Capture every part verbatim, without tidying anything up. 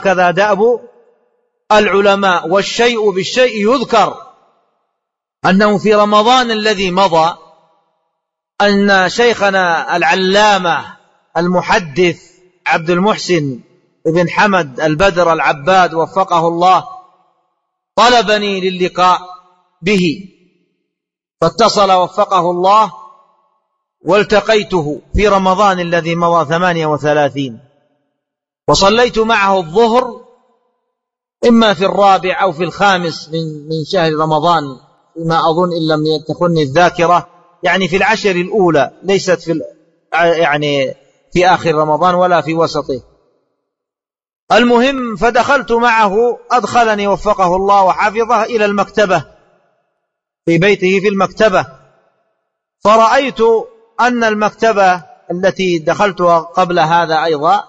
كذا دأب العلماء. والشيء بالشيء يذكر، أنه في رمضان الذي مضى أن شيخنا العلامة المحدث عبد المحسن بن حمد البدر العباد وفقه الله طلبني للقاء به، فاتصل وفقه الله والتقيته في رمضان الذي مضى ثمانية وثلاثين، وصليت معه الظهر إما في الرابع أو في الخامس من من شهر رمضان، فيما أظن إن لم تخني الذاكرة، يعني في العشر الأولى، ليست في يعني في آخر رمضان ولا في وسطه. المهم فدخلت معه، أدخلني وفقه الله وحفظه إلى المكتبة في بيته في المكتبة، فرأيت أن المكتبة التي دخلتها قبل هذا أيضا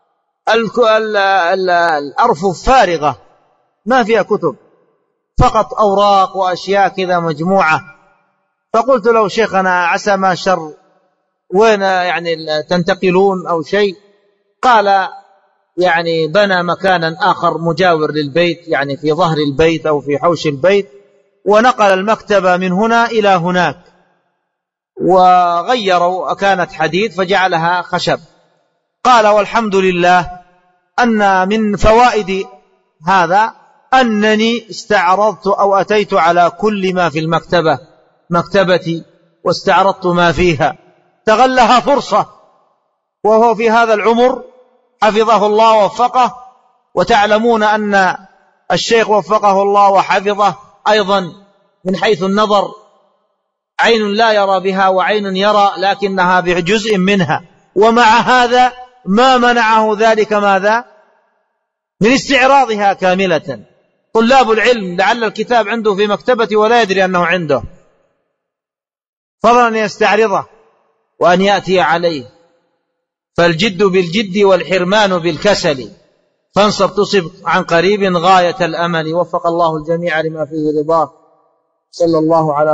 الأرفف فارغة ما فيها كتب، فقط أوراق وأشياء كذا مجموعة. فقلت له شيخنا عسى ما شر، وين يعني تنتقلون أو شيء؟ قال يعني بنى مكانا آخر مجاور للبيت، يعني في ظهر البيت أو في حوش البيت، ونقل المكتبة من هنا إلى هناك، وغيروا، كانت حديد فجعلها خشب. قال والحمد لله أن من فوائد هذا أنني استعرضت أو أتيت على كل ما في المكتبة مكتبتي واستعرضت ما فيها، تغلها فرصة وهو في هذا العمر حفظه الله ووفقه. وتعلمون أن الشيخ وفقه الله وحفظه أيضا من حيث النظر عين لا يرى بها وعين يرى، لكنها بجزء منها، ومع هذا ما منعه ذلك ماذا؟ من استعراضها كاملة. طلاب العلم لعل الكتاب عنده في مكتبته ولا يدري أنه عنده، فضلا أن يستعرضه وأن يأتي عليه. فالجد بالجد والحرمان بالكسل، فانصب تصب عن قريب غاية الأمل. وفق الله الجميع لما فيه رضاه. صلى الله على